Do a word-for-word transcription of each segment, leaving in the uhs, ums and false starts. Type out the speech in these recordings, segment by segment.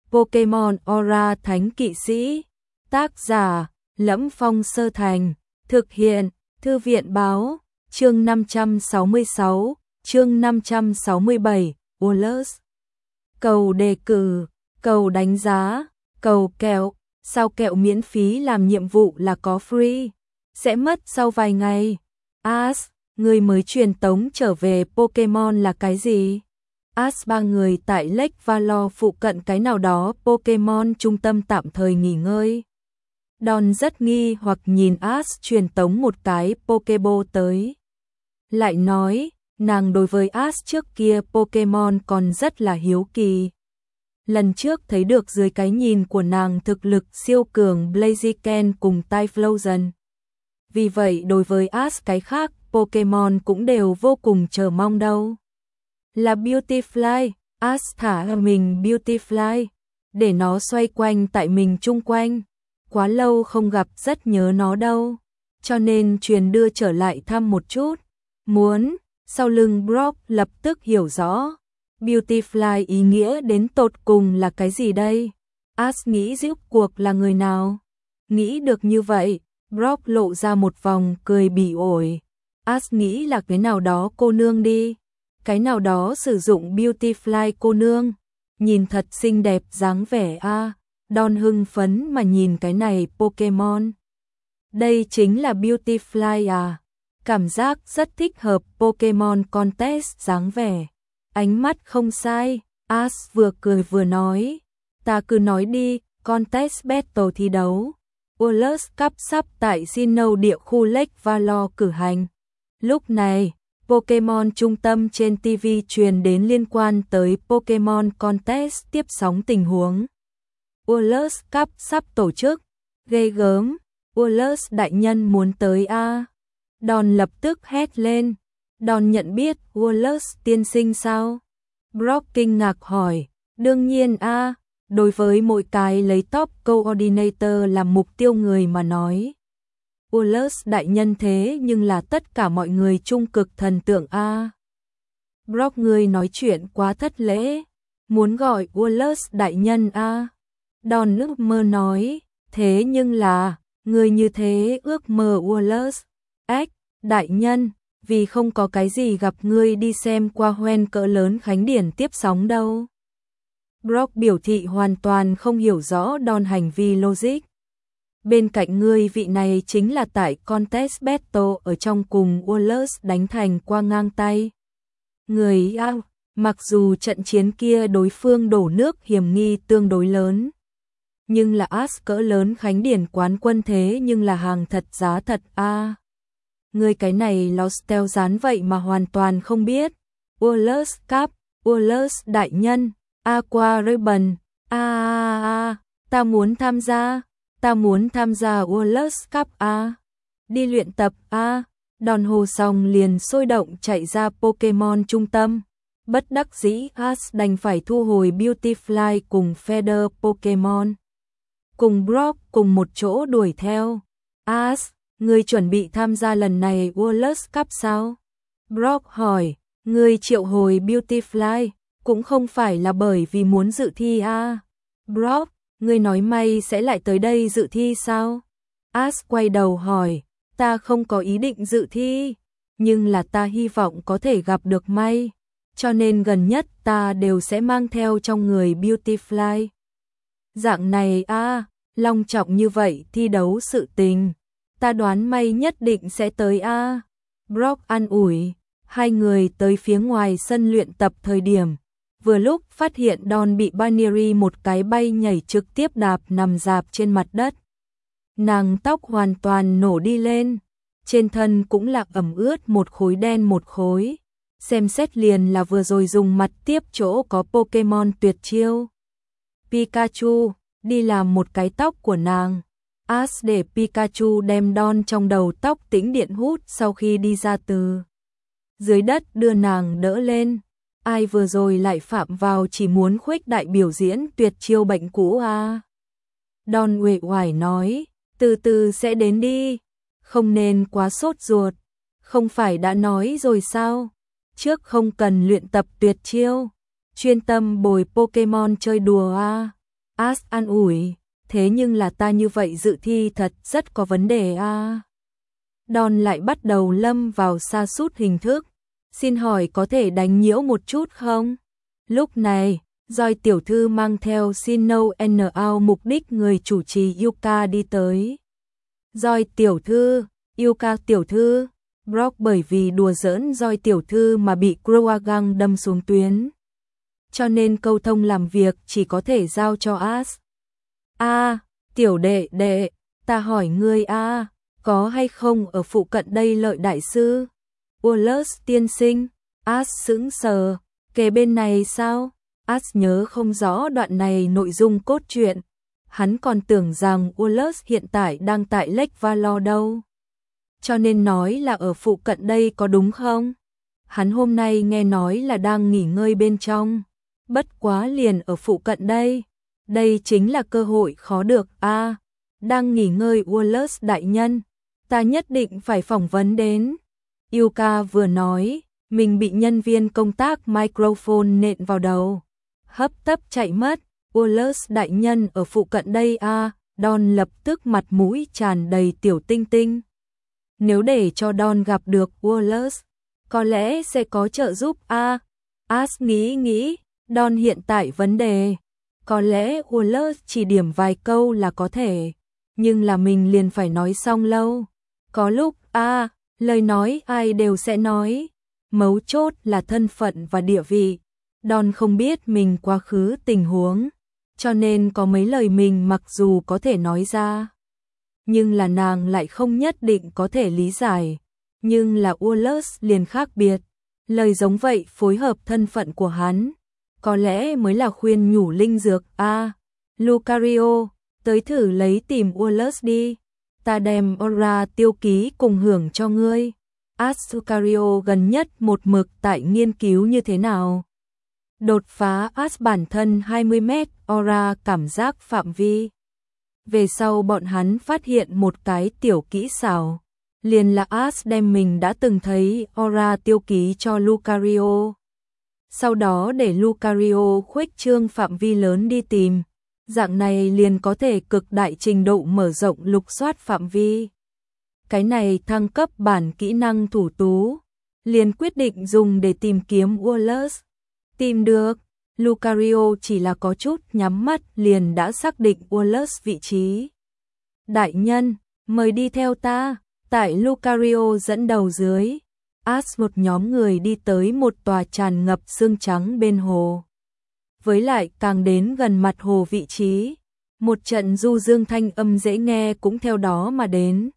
Pokemon Aura Thánh Kỵ Sĩ. Tác giả: Lẫm Phong Sơ Thành. Thực hiện: Thư viện Báo. Chương năm trăm sáu mươi sáu, chương năm trăm sáu mươi bảy, Wallace. Cầu đề cử, cầu đánh giá, cầu kẹo. Sao kẹo miễn phí làm nhiệm vụ là có free? Sẽ mất sau vài ngày. Ash, người mới truyền tống trở về Pokemon là cái gì? Ash ba người tại Lake Valor phụ cận cái nào đó Pokemon trung tâm tạm thời nghỉ ngơi. Don rất nghi hoặc nhìn Ash truyền tống một cái Pokeball tới. Lại nói, nàng đối với Ash trước kia Pokemon còn rất là hiếu kỳ. Lần trước thấy được dưới cái nhìn của nàng thực lực siêu cường Blaziken cùng Typhlosion. Vì vậy đối với Ash cái khác Pokemon cũng đều vô cùng chờ mong đâu. Là Beautifly, Ash thả mình Beautifly, để nó xoay quanh tại mình chung quanh. Quá lâu không gặp rất nhớ nó đâu, cho nên truyền đưa trở lại thăm một chút. Muốn, sau lưng Brock lập tức hiểu rõ. Beautifly ý nghĩa đến tột cùng là cái gì đây? Ash nghĩ rốt cuộc là người nào? Nghĩ được như vậy, Brock lộ ra một vòng cười bỉ ổi. Ash nghĩ là cái nào đó cô nương đi. Cái nào đó sử dụng Beautifly cô nương. Nhìn thật xinh đẹp dáng vẻ a. À. Don hưng phấn mà nhìn cái này Pokemon. Đây chính là Beautifly à? Cảm giác rất thích hợp Pokemon Contest dáng vẻ. Ánh mắt không sai, Ash vừa cười vừa nói. Ta cứ nói đi, Contest Battle thi đấu. Wallace Cup sắp tại Sinnoh địa khu Lake Valor cử hành. Lúc này, Pokemon trung tâm trên ti vi truyền đến liên quan tới Pokemon Contest tiếp sóng tình huống. Wallace Cup sắp tổ chức. Ghê gớm, Wallace đại nhân muốn tới a. À? Don lập tức hét lên. Don nhận biết Wallace tiên sinh sao? Brock kinh ngạc hỏi. Đương nhiên a, à, đối với mỗi cái lấy top coordinator làm mục tiêu người mà nói. Wallace đại nhân thế nhưng là tất cả mọi người trung cực thần tượng a. À. Brock người nói chuyện quá thất lễ. Muốn gọi Wallace đại nhân a. À. Don ước mơ nói. Thế nhưng là, người như thế ước mơ Wallace. Ếch, đại nhân, vì không có cái gì gặp ngươi đi xem qua hoen cỡ lớn khánh điển tiếp sóng đâu. Brock biểu thị hoàn toàn không hiểu rõ Don hành vi logic. Bên cạnh ngươi vị này chính là tại Contest Battle ở trong cùng Wallace đánh thành qua ngang tay. Người ao, mặc dù trận chiến kia đối phương đổ nước hiểm nghi tương đối lớn. Nhưng là Ash cỡ lớn khánh điển quán quân thế nhưng là hàng thật giá thật a. À. Người cái này Lostel dán vậy mà hoàn toàn không biết. Wallace Cup, Wallace đại nhân, Aqua Ribbon, a a a, ta muốn tham gia, ta muốn tham gia Wallace Cup a. À. Đi luyện tập a. À. Đòn hồ xong liền sôi động chạy ra Pokemon trung tâm. Bất đắc dĩ Ash đành phải thu hồi Beautifly cùng Feather Pokemon. Cùng Brock cùng một chỗ đuổi theo. Ash, ngươi chuẩn bị tham gia lần này Wallace Cup sao? Brock hỏi, ngươi triệu hồi Beautifly, cũng không phải là bởi vì muốn dự thi à? Brock, ngươi nói may sẽ lại tới đây dự thi sao? Ash quay đầu hỏi, ta không có ý định dự thi, nhưng là ta hy vọng có thể gặp được may, cho nên gần nhất ta đều sẽ mang theo trong người Beautifly. Dạng này à, long trọng như vậy thi đấu sự tình. Ta đoán may nhất định sẽ tới a. À. Brock an ủi. Hai người tới phía ngoài sân luyện tập thời điểm. Vừa lúc phát hiện Don bị Binary một cái bay nhảy trực tiếp đạp nằm dạp trên mặt đất. Nàng tóc hoàn toàn nổ đi lên. Trên thân cũng là ẩm ướt một khối đen một khối. Xem xét liền là vừa rồi dùng mặt tiếp chỗ có Pokemon tuyệt chiêu. Pikachu, đi làm một cái tóc của nàng. Ash để Pikachu đem Don trong đầu tóc tĩnh điện hút sau khi đi ra từ dưới đất đưa nàng đỡ lên. Ai vừa rồi lại phạm vào chỉ muốn khuếch đại biểu diễn tuyệt chiêu bệnh cũ à? Don uể oải nói, từ từ sẽ đến đi, không nên quá sốt ruột. Không phải đã nói rồi sao? Trước không cần luyện tập tuyệt chiêu, chuyên tâm bồi Pokemon chơi đùa à? As an ủi, thế nhưng là ta như vậy dự thi thật rất có vấn đề a. À. Don lại bắt đầu lâm vào sa sút hình thức. Xin hỏi có thể đánh nhiễu một chút không? Lúc này, Joy tiểu thư mang theo Sino N ao mục đích người chủ trì Yuka đi tới. Joy tiểu thư, Yuka tiểu thư, Brock bởi vì đùa giỡn Joy tiểu thư mà bị Croagang đâm xuống tuyến. Cho nên câu thông làm việc chỉ có thể giao cho As. A, à, tiểu đệ đệ, ta hỏi ngươi a, à, có hay không ở phụ cận đây Lợi đại sư? Wallace tiên sinh, As sững sờ, kề bên này sao? As nhớ không rõ đoạn này nội dung cốt truyện. Hắn còn tưởng rằng Wallace hiện tại đang tại Lake Valor đâu. Cho nên nói là ở phụ cận đây có đúng không? Hắn hôm nay nghe nói là đang nghỉ ngơi bên trong. Bất quá liền ở phụ cận đây. Đây chính là cơ hội khó được a. À, đang nghỉ ngơi Wallace đại nhân. Ta nhất định phải phỏng vấn đến. Yuka vừa nói, mình bị nhân viên công tác microphone nện vào đầu. Hấp tấp chạy mất. Wallace đại nhân ở phụ cận đây a. À, Don lập tức mặt mũi tràn đầy tiểu tinh tinh. Nếu để cho Don gặp được Wallace, có lẽ sẽ có trợ giúp a. À, As nghĩ nghĩ, Don hiện tại vấn đề. Có lẽ Wallace chỉ điểm vài câu là có thể, nhưng là mình liền phải nói xong lâu. Có lúc a, à, lời nói ai đều sẽ nói, mấu chốt là thân phận và địa vị. Don không biết mình quá khứ tình huống, cho nên có mấy lời mình mặc dù có thể nói ra, nhưng là nàng lại không nhất định có thể lý giải. Nhưng là Wallace liền khác biệt, lời giống vậy phối hợp thân phận của hắn, có lẽ mới là khuyên nhủ linh dược a. À, Lucario, tới thử lấy tìm Wallace đi, ta đem Aura tiêu ký cùng hưởng cho ngươi. As Lucario gần nhất một mực tại nghiên cứu như thế nào đột phá As bản thân hai mươi mét Aura cảm giác phạm vi. Về sau bọn hắn phát hiện một cái tiểu kỹ xảo, liền là As đem mình đã từng thấy Aura tiêu ký cho Lucario. Sau đó để Lucario khuếch trương phạm vi lớn đi tìm, dạng này liền có thể cực đại trình độ mở rộng lục soát phạm vi. Cái này thăng cấp bản kỹ năng thủ tú, liền quyết định dùng để tìm kiếm Wallace. Tìm được, Lucario chỉ là có chút nhắm mắt liền đã xác định Wallace vị trí. Đại nhân, mời đi theo ta. Tại Lucario dẫn đầu dưới, As một nhóm người đi tới một tòa tràn ngập sương trắng bên hồ. Với lại càng đến gần mặt hồ vị trí, một trận du dương thanh âm dễ nghe cũng theo đó mà đến.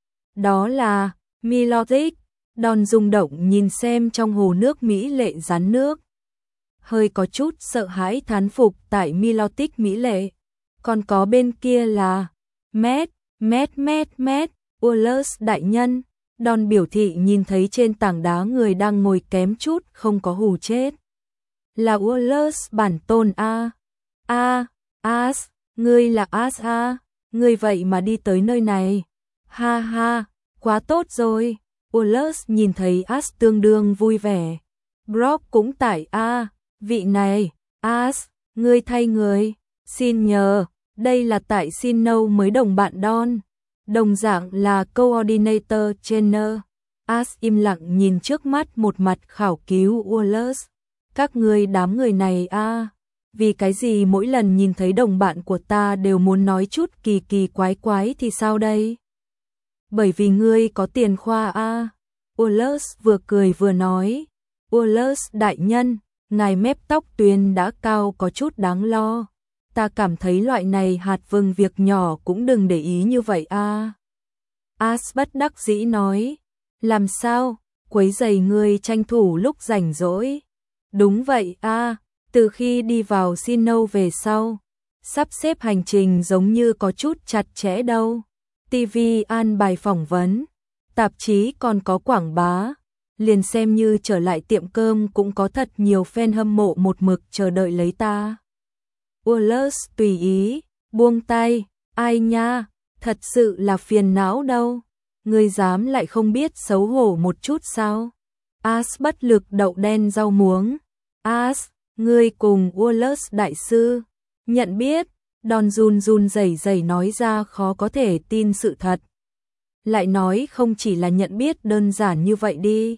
Đó là Milotic. Don rung động nhìn xem trong hồ nước mỹ lệ rắn nước, hơi có chút sợ hãi thán phục tại Milotic mỹ lệ. Còn có bên kia là Mét, Mét, Mét, Mét, Wallace đại nhân. Don biểu thị nhìn thấy trên tảng đá người đang ngồi kém chút không có hù chết. Là Wallace bản tôn a. A, As, ngươi là As a, ngươi vậy mà đi tới nơi này. Ha ha, quá tốt rồi. Wallace nhìn thấy As tương đương vui vẻ. Brock cũng tại a, vị này, As, ngươi thay người, xin nhờ, đây là tại Sino mới đồng bạn Don. Đồng dạng là Coordinator Trainer. As im lặng nhìn trước mắt một mặt khảo cứu Wallace. Các ngươi đám người này a, à, vì cái gì mỗi lần nhìn thấy đồng bạn của ta đều muốn nói chút kỳ kỳ quái quái thì sao đây? Bởi vì ngươi có tiền khoa a. À. Wallace vừa cười vừa nói. Wallace đại nhân, ngài mép tóc tuyền đã cao có chút đáng lo. Ta cảm thấy loại này hạt vừng việc nhỏ cũng đừng để ý như vậy a. À. As bất đắc dĩ nói, làm sao, quấy rầy ngươi tranh thủ lúc rảnh rỗi. Đúng vậy a, à, từ khi đi vào Sino về sau, sắp xếp hành trình giống như có chút chặt chẽ đâu. ti vi an bài phỏng vấn, tạp chí còn có quảng bá, liền xem như trở lại tiệm cơm cũng có thật nhiều fan hâm mộ một mực chờ đợi lấy ta. Wallace tùy ý, buông tay, ai nha, thật sự là phiền não đâu, ngươi dám lại không biết xấu hổ một chút sao? As bất lực đậu đen rau muống. As, ngươi cùng Wallace đại sư, nhận biết, Don run run rẩy rẩy nói ra khó có thể tin sự thật. Lại nói không chỉ là nhận biết đơn giản như vậy đi.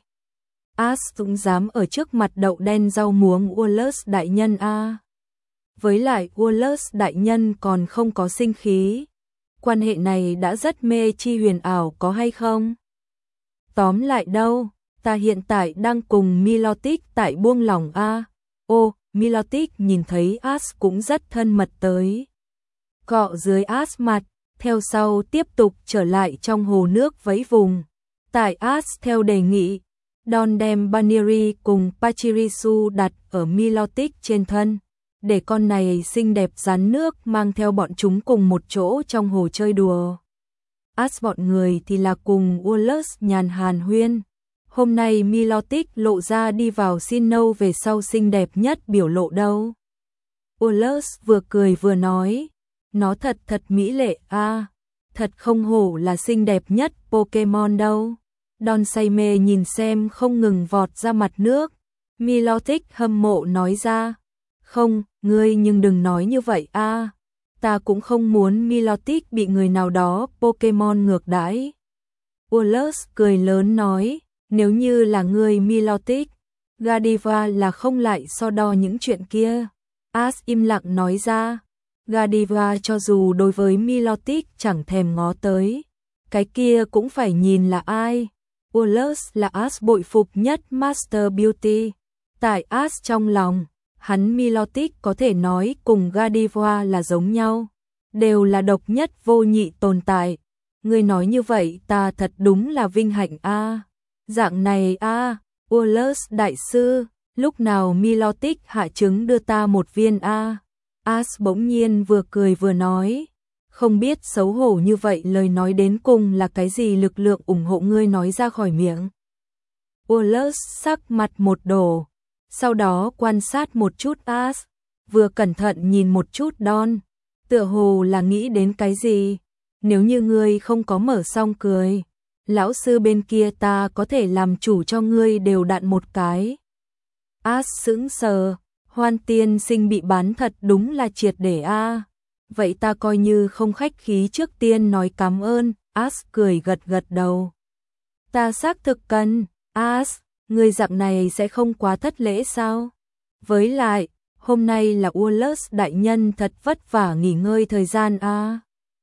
As cũng dám ở trước mặt đậu đen rau muống Wallace đại nhân a. Với lại Wallace đại nhân còn không có sinh khí. Quan hệ này đã rất mê chi huyền ảo có hay không? Tóm lại đâu, ta hiện tại đang cùng Milotic tại buông lỏng a. Ô, Milotic nhìn thấy As cũng rất thân mật tới. Cọ dưới As mặt, theo sau tiếp tục trở lại trong hồ nước vẫy vùng. Tại As theo đề nghị, Don đem Baniri cùng Pachirisu đặt ở Milotic trên thân, để con này xinh đẹp rắn nước mang theo bọn chúng cùng một chỗ trong hồ chơi đùa. As bọn người thì là cùng Wallace nhàn hàn huyên. Hôm nay Milotic lộ ra đi vào xin nâu về sau xinh đẹp nhất biểu lộ đâu. Wallace vừa cười vừa nói, nó thật thật mỹ lệ a, à, thật không hổ là xinh đẹp nhất Pokemon đâu. Don say mê nhìn xem không ngừng vọt ra mặt nước. Milotic hâm mộ nói ra, không, ngươi nhưng đừng nói như vậy a, à, ta cũng không muốn Milotic bị người nào đó Pokemon ngược đãi. Wallace cười lớn nói, nếu như là ngươi Milotic, Godiva là không lại so đo những chuyện kia. As im lặng nói ra, Godiva cho dù đối với Milotic chẳng thèm ngó tới, cái kia cũng phải nhìn là ai. Wallace là As bội phục nhất Master Beauty. Tại As trong lòng, hắn Milotic có thể nói cùng Godiva là giống nhau, đều là độc nhất vô nhị tồn tại. Ngươi nói như vậy ta thật đúng là vinh hạnh a. À. Dạng này a, à, Wallace đại sư, lúc nào Milotic hạ trứng đưa ta một viên a. À. As bỗng nhiên vừa cười vừa nói, không biết xấu hổ như vậy lời nói đến cùng là cái gì lực lượng ủng hộ ngươi nói ra khỏi miệng. Wallace sắc mặt một đổ, sau đó quan sát một chút As, vừa cẩn thận nhìn một chút Don, tựa hồ là nghĩ đến cái gì. Nếu như ngươi không có mở xong cười, lão sư bên kia ta có thể làm chủ cho ngươi đều đặn một cái. As sững sờ, Hoan tiên sinh bị bán thật đúng là triệt để a. À. Vậy ta coi như không khách khí trước tiên nói cảm ơn. As cười gật gật đầu. Ta xác thực cần. As, người dạng này sẽ không quá thất lễ sao? Với lại, hôm nay là Wallace đại nhân thật vất vả nghỉ ngơi thời gian a. À.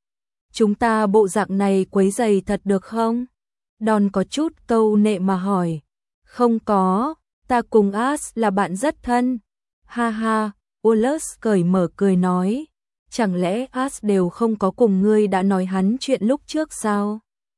Chúng ta bộ dạng này quấy rầy thật được không? Don có chút câu nệ mà hỏi. Không có, ta cùng As là bạn rất thân. Ha ha, Wallace cởi mở cười nói. Chẳng lẽ As đều không có cùng ngươi đã nói hắn chuyện lúc trước sao?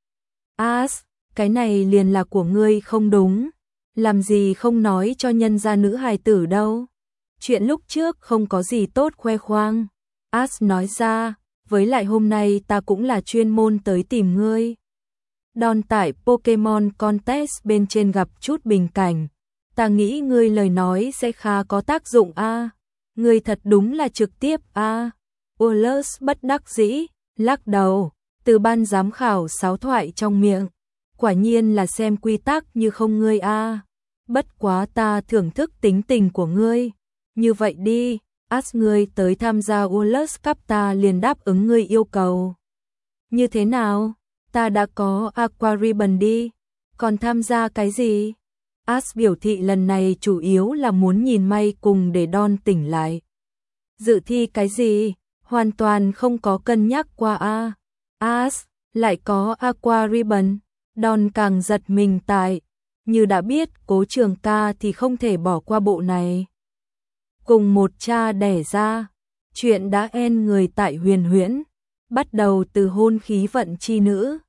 As, cái này liền là của ngươi không đúng. Làm gì không nói cho nhân gia nữ hài tử đâu. Chuyện lúc trước không có gì tốt khoe khoang. As nói ra, với lại hôm nay ta cũng là chuyên môn tới tìm ngươi. Don tại Pokemon Contest bên trên gặp chút bình cảnh. Ta nghĩ ngươi lời nói sẽ khá có tác dụng a. À. Ngươi thật đúng là trực tiếp a. À. Wallace bất đắc dĩ, lắc đầu, từ ban giám khảo sáo thoại trong miệng. Quả nhiên là xem quy tắc như không ngươi a. À. Bất quá ta thưởng thức tính tình của ngươi. Như vậy đi, As ngươi tới tham gia Wallace Cup ta liền đáp ứng ngươi yêu cầu. Như thế nào? Ta đã có Aqua Ribbon đi. Còn tham gia cái gì? As biểu thị lần này chủ yếu là muốn nhìn may cùng để Don tỉnh lại. Dự thi cái gì? Hoàn toàn không có cân nhắc qua a. As lại có Aqua Ribbon. Don càng giật mình tại. Như đã biết Cố Trường ca thì không thể bỏ qua bộ này. Cùng một cha đẻ ra. Chuyện đã en người tại huyền huyễn. Bắt đầu từ hôn khí vận chi nữ.